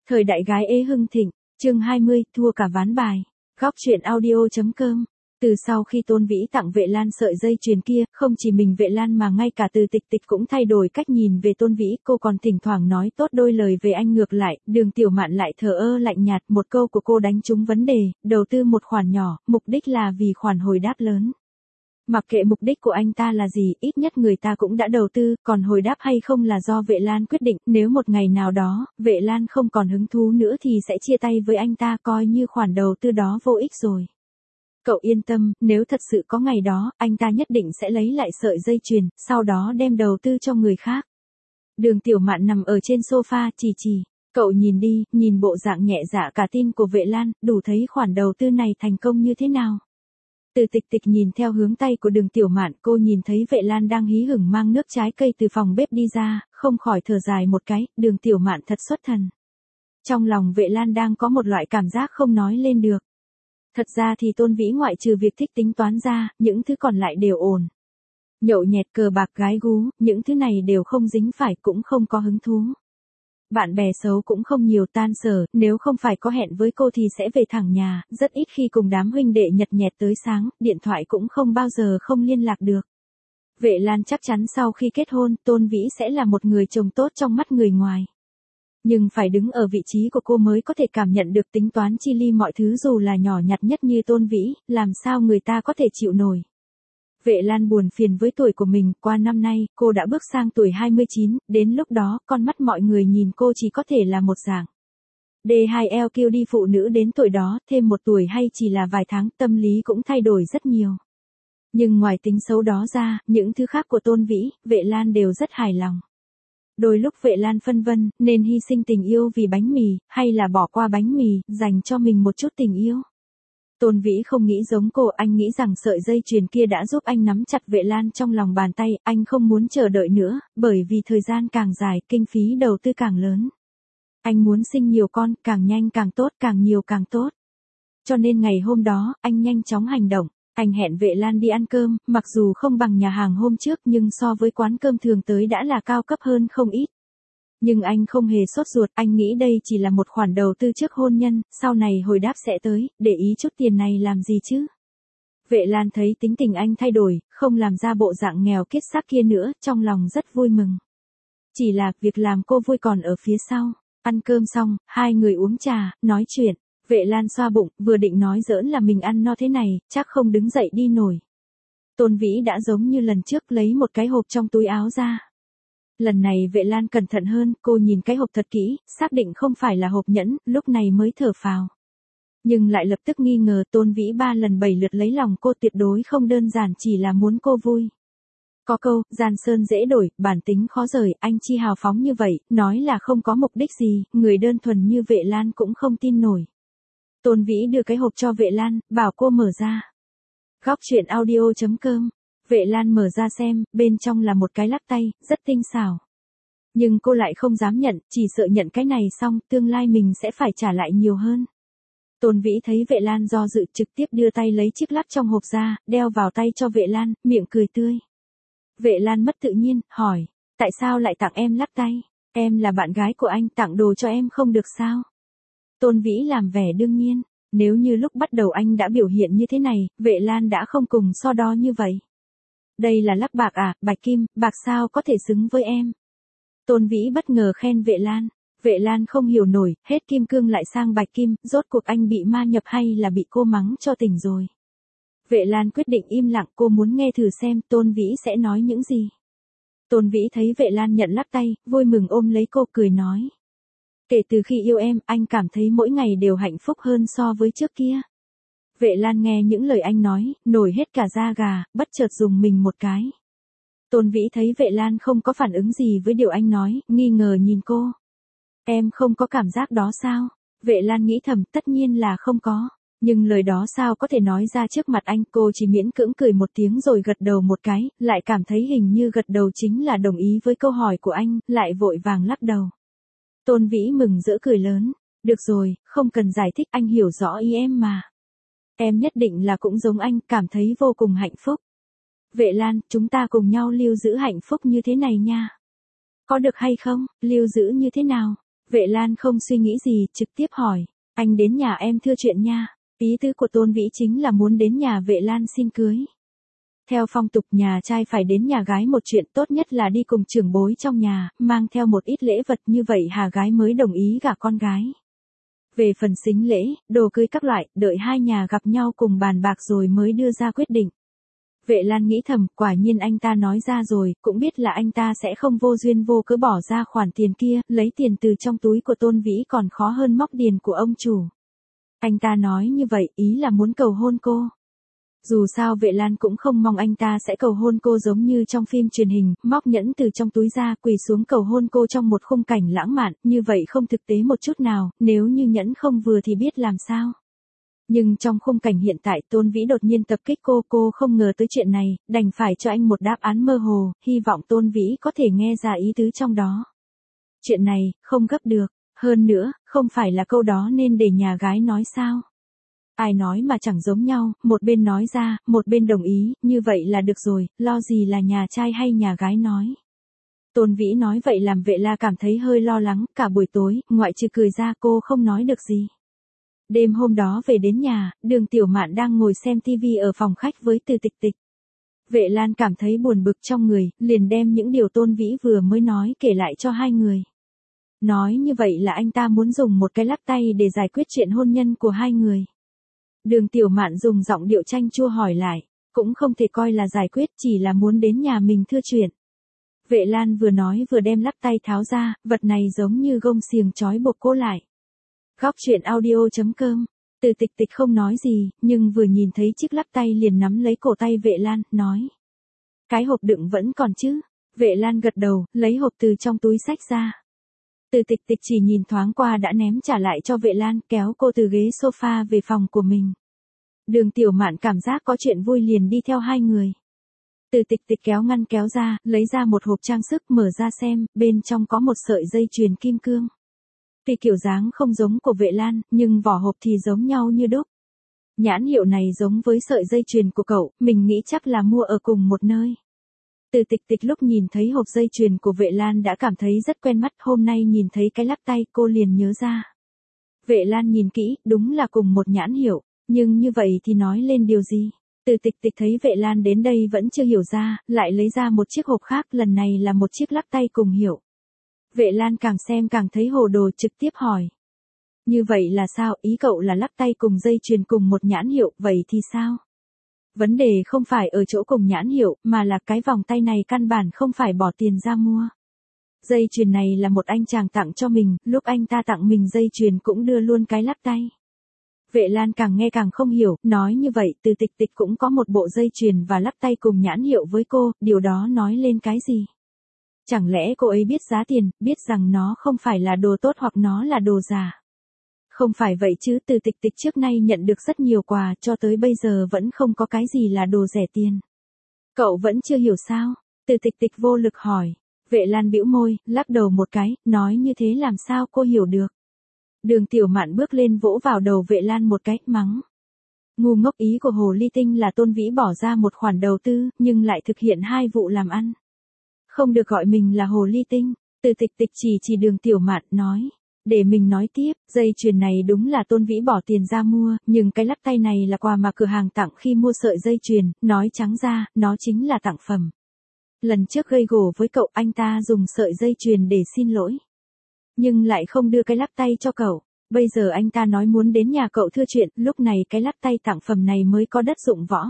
Thời đại gái ế hưng thịnh, chương 20, thua cả ván bài. Góc truyện audio.com. Từ sau khi Tôn Vĩ tặng Vệ Lan sợi dây chuyền kia, không chỉ mình Vệ Lan mà ngay cả Từ Tịch Tịch cũng thay đổi cách nhìn về Tôn Vĩ, cô còn thỉnh thoảng nói tốt đôi lời về anh ngược lại, Đường Tiểu Mạn lại thờ ơ lạnh nhạt, một câu của cô đánh trúng vấn đề, đầu tư một khoản nhỏ, mục đích là vì khoản hồi đáp lớn. Mặc kệ mục đích của anh ta là gì, ít nhất người ta cũng đã đầu tư, còn hồi đáp hay không là do Vệ Lan quyết định, nếu một ngày nào đó, Vệ Lan không còn hứng thú nữa thì sẽ chia tay với anh ta, coi như khoản đầu tư đó vô ích rồi. Cậu yên tâm, nếu thật sự có ngày đó, anh ta nhất định sẽ lấy lại sợi dây chuyền, sau đó đem đầu tư cho người khác. Đường Tiểu Mạn nằm ở trên sofa, chỉ. Cậu nhìn đi, nhìn bộ dạng nhẹ dạ cả tin của Vệ Lan, đủ thấy khoản đầu tư này thành công như thế nào. Từ Tịch Tịch nhìn theo hướng tay của Đường Tiểu Mạn, cô nhìn thấy Vệ Lan đang hí hửng mang nước trái cây từ phòng bếp đi ra, không khỏi thở dài một cái, Đường Tiểu Mạn thật xuất thần. Trong lòng Vệ Lan đang có một loại cảm giác không nói lên được. Thật ra thì Tôn Vĩ ngoại trừ việc thích tính toán ra, những thứ còn lại đều ổn. Nhậu nhẹt, cờ bạc, gái gú, những thứ này đều không dính phải, cũng không có hứng thú. Bạn bè xấu cũng không nhiều, tan sở, nếu không phải có hẹn với cô thì sẽ về thẳng nhà, rất ít khi cùng đám huynh đệ nhật nhẹt tới sáng, điện thoại cũng không bao giờ không liên lạc được. Vệ Lan chắc chắn sau khi kết hôn, Tôn Vĩ sẽ là một người chồng tốt trong mắt người ngoài. Nhưng phải đứng ở vị trí của cô mới có thể cảm nhận được tính toán chi ly mọi thứ dù là nhỏ nhặt nhất như Tôn Vĩ, làm sao người ta có thể chịu nổi. Vệ Lan buồn phiền với tuổi của mình, qua năm nay, cô đã bước sang tuổi 29, đến lúc đó, con mắt mọi người nhìn cô chỉ có thể là một dạng. D2LQ đi phụ nữ đến tuổi đó, thêm một tuổi hay chỉ là vài tháng, tâm lý cũng thay đổi rất nhiều. Nhưng ngoài tính xấu đó ra, những thứ khác của Tôn Vĩ, Vệ Lan đều rất hài lòng. Đôi lúc Vệ Lan phân vân, nên hy sinh tình yêu vì bánh mì, hay là bỏ qua bánh mì, dành cho mình một chút tình yêu. Tôn Vĩ không nghĩ giống cô, anh nghĩ rằng sợi dây chuyền kia đã giúp anh nắm chặt Vệ Lan trong lòng bàn tay, anh không muốn chờ đợi nữa, bởi vì thời gian càng dài, kinh phí đầu tư càng lớn. Anh muốn sinh nhiều con, càng nhanh càng tốt, càng nhiều càng tốt. Cho nên ngày hôm đó, anh nhanh chóng hành động. Anh hẹn Vệ Lan đi ăn cơm, mặc dù không bằng nhà hàng hôm trước nhưng so với quán cơm thường tới đã là cao cấp hơn không ít. Nhưng anh không hề sốt ruột, anh nghĩ đây chỉ là một khoản đầu tư trước hôn nhân, sau này hồi đáp sẽ tới, để ý chút tiền này làm gì chứ. Vệ Lan thấy tính tình anh thay đổi, không làm ra bộ dạng nghèo kiết xác kia nữa, trong lòng rất vui mừng. Chỉ là, việc làm cô vui còn ở phía sau. Ăn cơm xong, hai người uống trà, nói chuyện. Vệ Lan xoa bụng, vừa định nói giỡn là mình ăn no thế này, chắc không đứng dậy đi nổi. Tôn Vĩ đã giống như lần trước lấy một cái hộp trong túi áo ra. Lần này Vệ Lan cẩn thận hơn, cô nhìn cái hộp thật kỹ, xác định không phải là hộp nhẫn, lúc này mới thở phào. Nhưng lại lập tức nghi ngờ Tôn Vĩ 3 lần 7 lượt lấy lòng cô, tuyệt đối không đơn giản chỉ là muốn cô vui. Có câu, giàn sơn dễ đổi, bản tính khó rời, anh chi hào phóng như vậy, nói là không có mục đích gì, người đơn thuần như Vệ Lan cũng không tin nổi. Tôn Vĩ đưa cái hộp cho Vệ Lan, bảo cô mở ra. Góc truyện audio.com. Vệ Lan mở ra xem, bên trong là một cái lắc tay, rất tinh xảo. Nhưng cô lại không dám nhận, chỉ sợ nhận cái này xong, tương lai mình sẽ phải trả lại nhiều hơn. Tôn Vĩ thấy Vệ Lan do dự, trực tiếp đưa tay lấy chiếc lắc trong hộp ra, đeo vào tay cho Vệ Lan, miệng cười tươi. Vệ Lan mất tự nhiên, hỏi, tại sao lại tặng em lắc tay? Em là bạn gái của anh, tặng đồ cho em không được sao? Tôn Vĩ làm vẻ đương nhiên, nếu như lúc bắt đầu anh đã biểu hiện như thế này, Vệ Lan đã không cùng so đo như vậy. Đây là lắc bạc à, bạch kim, bạc sao có thể xứng với em? Tôn Vĩ bất ngờ khen Vệ Lan. Vệ Lan không hiểu nổi, hết kim cương lại sang bạch kim, rốt cuộc anh bị ma nhập hay là bị cô mắng cho tỉnh rồi? Vệ Lan quyết định im lặng, cô muốn nghe thử xem Tôn Vĩ sẽ nói những gì. Tôn Vĩ thấy Vệ Lan nhận lắc tay, vui mừng ôm lấy cô cười nói. Kể từ khi yêu em, anh cảm thấy mỗi ngày đều hạnh phúc hơn so với trước kia. Vệ Lan nghe những lời anh nói, nổi hết cả da gà, bất chợt dùng mình một cái. Tôn Vĩ thấy Vệ Lan không có phản ứng gì với điều anh nói, nghi ngờ nhìn cô. Em không có cảm giác đó sao? Vệ Lan nghĩ thầm, tất nhiên là không có. Nhưng lời đó sao có thể nói ra trước mặt anh, cô chỉ miễn cưỡng cười một tiếng rồi gật đầu một cái, lại cảm thấy hình như gật đầu chính là đồng ý với câu hỏi của anh, lại vội vàng lắc đầu. Tôn Vĩ mừng rỡ cười lớn, được rồi, không cần giải thích, anh hiểu rõ ý em mà. Em nhất định là cũng giống anh, cảm thấy vô cùng hạnh phúc. Vệ Lan, chúng ta cùng nhau lưu giữ hạnh phúc như thế này nha. Có được hay không, lưu giữ như thế nào? Vệ Lan không suy nghĩ gì, trực tiếp hỏi, anh đến nhà em thưa chuyện nha. Ý tứ của Tôn Vĩ chính là muốn đến nhà Vệ Lan xin cưới. Theo phong tục nhà trai phải đến nhà gái một chuyện tốt nhất là đi cùng trưởng bối trong nhà, mang theo một ít lễ vật như vậy hà gái mới đồng ý gả con gái. Về phần sính lễ, đồ cưới các loại, đợi hai nhà gặp nhau cùng bàn bạc rồi mới đưa ra quyết định. Vệ Lan nghĩ thầm, quả nhiên anh ta nói ra rồi, cũng biết là anh ta sẽ không vô duyên vô cớ bỏ ra khoản tiền kia, lấy tiền từ trong túi của Tôn Vĩ còn khó hơn móc tiền của ông chủ. Anh ta nói như vậy, ý là muốn cầu hôn cô. Dù sao Vệ Lan cũng không mong anh ta sẽ cầu hôn cô giống như trong phim truyền hình, móc nhẫn từ trong túi ra, quỳ xuống cầu hôn cô trong một khung cảnh lãng mạn, như vậy không thực tế một chút nào, nếu như nhẫn không vừa thì biết làm sao. Nhưng trong khung cảnh hiện tại Tôn Vĩ đột nhiên tập kích cô không ngờ tới chuyện này, đành phải cho anh một đáp án mơ hồ, hy vọng Tôn Vĩ có thể nghe ra ý tứ trong đó. Chuyện này, không gấp được, hơn nữa, không phải là câu đó nên để nhà gái nói sao. Ai nói mà chẳng giống nhau, một bên nói ra, một bên đồng ý, như vậy là được rồi, lo gì là nhà trai hay nhà gái nói. Tôn Vĩ nói vậy làm Vệ La cảm thấy hơi lo lắng, cả buổi tối, ngoại trừ cười ra cô không nói được gì. Đêm hôm đó về đến nhà, Đường Tiểu Mạn đang ngồi xem tivi ở phòng khách với Từ Tịch Tịch. Vệ Lan cảm thấy buồn bực trong người, liền đem những điều Tôn Vĩ vừa mới nói kể lại cho hai người. Nói như vậy là anh ta muốn dùng một cái lắc tay để giải quyết chuyện hôn nhân của hai người. Đường Tiểu Mạn dùng giọng điệu chanh chua hỏi lại, cũng không thể coi là giải quyết, chỉ là muốn đến nhà mình thưa chuyện. Vệ Lan vừa nói vừa đem lắc tay tháo ra, vật này giống như gông xiềng trói buộc cô lại. Góc truyện audio.com. Từ Tịch Tịch không nói gì, nhưng vừa nhìn thấy chiếc lắc tay liền nắm lấy cổ tay Vệ Lan, nói. Cái hộp đựng vẫn còn chứ? Vệ Lan gật đầu, lấy hộp từ trong túi xách ra. Từ Tịch Tịch chỉ nhìn thoáng qua đã ném trả lại cho Vệ Lan, kéo cô từ ghế sofa về phòng của mình. Đường Tiểu Mạn cảm giác có chuyện vui liền đi theo hai người. Từ Tịch Tịch kéo ngăn kéo ra, lấy ra một hộp trang sức mở ra xem, bên trong có một sợi dây chuyền kim cương. Tuy kiểu dáng không giống của Vệ Lan, nhưng vỏ hộp thì giống nhau như đúc. Nhãn hiệu này giống với sợi dây chuyền của cậu, mình nghĩ chắc là mua ở cùng một nơi. Từ Tịch Tịch lúc nhìn thấy hộp dây chuyền của Vệ Lan đã cảm thấy rất quen mắt, hôm nay nhìn thấy cái lắc tay cô liền nhớ ra. Vệ Lan nhìn kỹ, đúng là cùng một nhãn hiệu, nhưng như vậy thì nói lên điều gì? Từ Tịch Tịch thấy Vệ Lan đến đây vẫn chưa hiểu ra, lại lấy ra một chiếc hộp khác, lần này là một chiếc lắc tay cùng hiệu. Vệ Lan càng xem càng thấy hồ đồ, trực tiếp hỏi. Như vậy là sao, ý cậu là lắc tay cùng dây chuyền cùng một nhãn hiệu, vậy thì sao? Vấn đề không phải ở chỗ cùng nhãn hiệu, mà là cái vòng tay này căn bản không phải bỏ tiền ra mua. Dây chuyền này là một anh chàng tặng cho mình, lúc anh ta tặng mình dây chuyền cũng đưa luôn cái lắc tay. Vệ Lan càng nghe càng không hiểu, nói như vậy Từ Tịch Tịch cũng có một bộ dây chuyền và lắc tay cùng nhãn hiệu với cô, điều đó nói lên cái gì? Chẳng lẽ cô ấy biết giá tiền, biết rằng nó không phải là đồ tốt hoặc nó là đồ giả? Không phải vậy chứ, Từ Tịch Tịch trước nay nhận được rất nhiều quà, cho tới bây giờ vẫn không có cái gì là đồ rẻ tiền. Cậu vẫn chưa hiểu sao? Từ Tịch Tịch vô lực hỏi. Vệ Lan bĩu môi, lắc đầu một cái, nói như thế làm sao cô hiểu được? Đường Tiểu Mạn bước lên vỗ vào đầu Vệ Lan một cái, mắng. Ngu ngốc, ý của Hồ Ly Tinh là Tôn Vĩ bỏ ra một khoản đầu tư, nhưng lại thực hiện hai vụ làm ăn. Không được gọi mình là Hồ Ly Tinh. Từ Tịch Tịch chỉ Đường Tiểu Mạn, nói. Để mình nói tiếp, dây chuyền này đúng là Tôn Vĩ bỏ tiền ra mua, nhưng cái lắc tay này là quà mà cửa hàng tặng khi mua sợi dây chuyền, nói trắng ra, nó chính là tặng phẩm. Lần trước gây gổ với cậu, anh ta dùng sợi dây chuyền để xin lỗi. Nhưng lại không đưa cái lắc tay cho cậu. Bây giờ anh ta nói muốn đến nhà cậu thưa chuyện, lúc này cái lắc tay tặng phẩm này mới có đất dụng võ.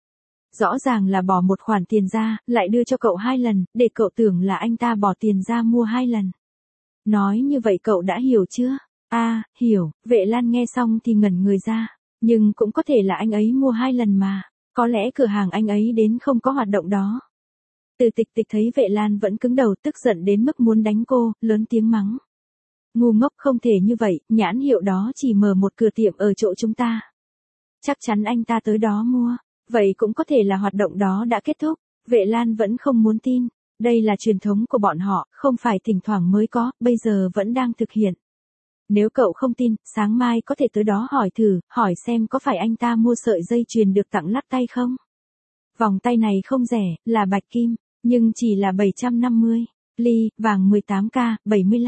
Rõ ràng là bỏ một khoản tiền ra, lại đưa cho cậu 2 lần, để cậu tưởng là anh ta bỏ tiền ra mua 2 lần. Nói như vậy cậu đã hiểu chưa? Hiểu. Vệ Lan nghe xong thì ngẩn người ra. Nhưng cũng có thể là anh ấy mua 2 lần mà. Có lẽ cửa hàng anh ấy đến không có hoạt động đó. Từ Tịch Tịch thấy Vệ Lan vẫn cứng đầu, tức giận đến mức muốn đánh cô, lớn tiếng mắng. Ngu ngốc, không thể như vậy, nhãn hiệu đó chỉ mở một cửa tiệm ở chỗ chúng ta. Chắc chắn anh ta tới đó mua. Vậy cũng có thể là hoạt động đó đã kết thúc. Vệ Lan vẫn không muốn tin. Đây là truyền thống của bọn họ, không phải thỉnh thoảng mới có, bây giờ vẫn đang thực hiện. Nếu cậu không tin, sáng mai có thể tới đó hỏi thử, hỏi xem có phải anh ta mua sợi dây chuyền được tặng lắc tay không? Vòng tay này không rẻ, là bạch kim, nhưng chỉ là 750. Ly, vàng 18K, 75.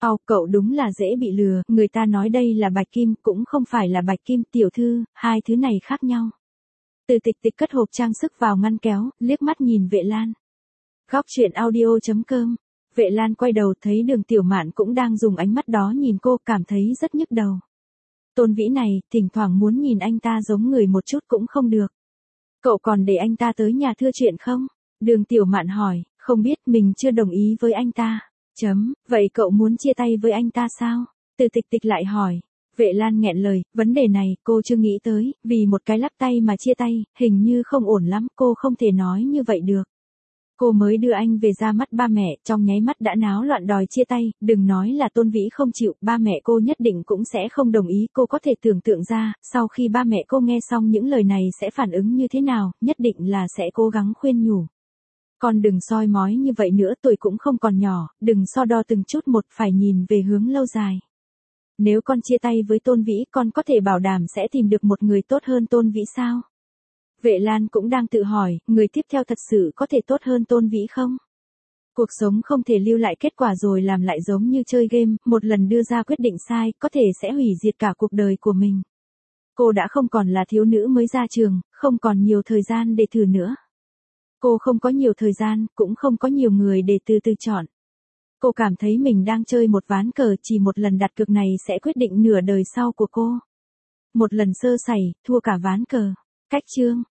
Cậu đúng là dễ bị lừa, người ta nói đây là bạch kim, cũng không phải là bạch kim, tiểu thư, hai thứ này khác nhau. Từ Tịch Tịch cất hộp trang sức vào ngăn kéo, liếc mắt nhìn Vệ Lan. Góc truyện audio.com. Vệ Lan quay đầu thấy Đường Tiểu Mạn cũng đang dùng ánh mắt đó nhìn cô, cảm thấy rất nhức đầu. Tôn Vĩ này, thỉnh thoảng muốn nhìn anh ta giống người một chút cũng không được. Cậu còn để anh ta tới nhà thưa chuyện không? Đường Tiểu Mạn hỏi, không biết, mình chưa đồng ý với anh ta. Vậy cậu muốn chia tay với anh ta sao? Từ Tịch Tịch lại hỏi. Vệ Lan nghẹn lời, vấn đề này cô chưa nghĩ tới, vì một cái lắc tay mà chia tay, hình như không ổn lắm, cô không thể nói như vậy được. Cô mới đưa anh về ra mắt ba mẹ, trong nháy mắt đã náo loạn đòi chia tay, đừng nói là Tôn Vĩ không chịu, ba mẹ cô nhất định cũng sẽ không đồng ý, cô có thể tưởng tượng ra, sau khi ba mẹ cô nghe xong những lời này sẽ phản ứng như thế nào, nhất định là sẽ cố gắng khuyên nhủ. Con đừng soi mói như vậy nữa, tuổi cũng không còn nhỏ, đừng so đo từng chút một, phải nhìn về hướng lâu dài. Nếu con chia tay với Tôn Vĩ, con có thể bảo đảm sẽ tìm được một người tốt hơn Tôn Vĩ sao? Vệ Lan cũng đang tự hỏi, người tiếp theo thật sự có thể tốt hơn Tôn Vĩ không? Cuộc sống không thể lưu lại kết quả rồi làm lại giống như chơi game, một lần đưa ra quyết định sai, có thể sẽ hủy diệt cả cuộc đời của mình. Cô đã không còn là thiếu nữ mới ra trường, không còn nhiều thời gian để thử nữa. Cô không có nhiều thời gian, cũng không có nhiều người để từ từ chọn. Cô cảm thấy mình đang chơi một ván cờ, chỉ một lần đặt cược này sẽ quyết định nửa đời sau của cô. Một lần sơ sẩy, thua cả ván cờ. Cách chương